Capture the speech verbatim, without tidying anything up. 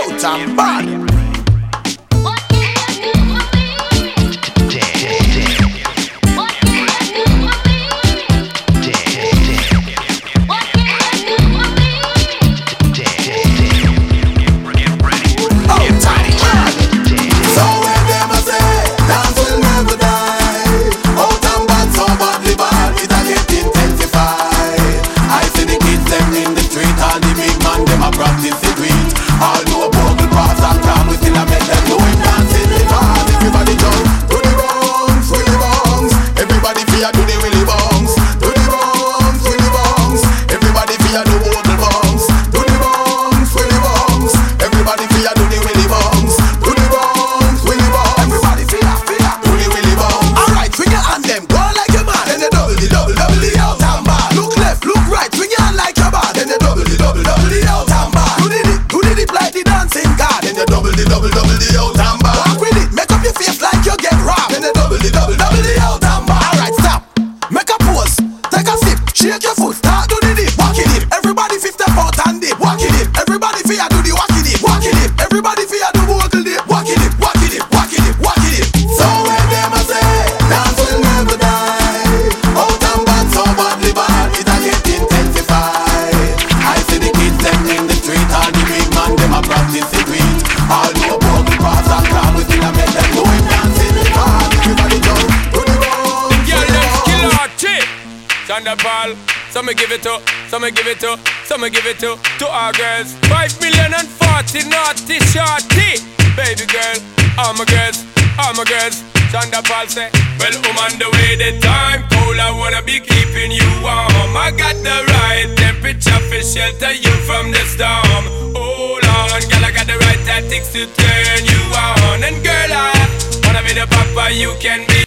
out and bad. Some give it to, some give it to, some give it to, to our girls. Five million and forty naughty shorty. Baby girl, all my girls, all my girls. Shonda Paul say, well, I'm on the way, the time cold, I wanna be keeping you warm. I got the right temperature for shelter you from the storm. Hold on, girl, I got the right tactics to turn you on. And girl, I wanna be the papa you can be.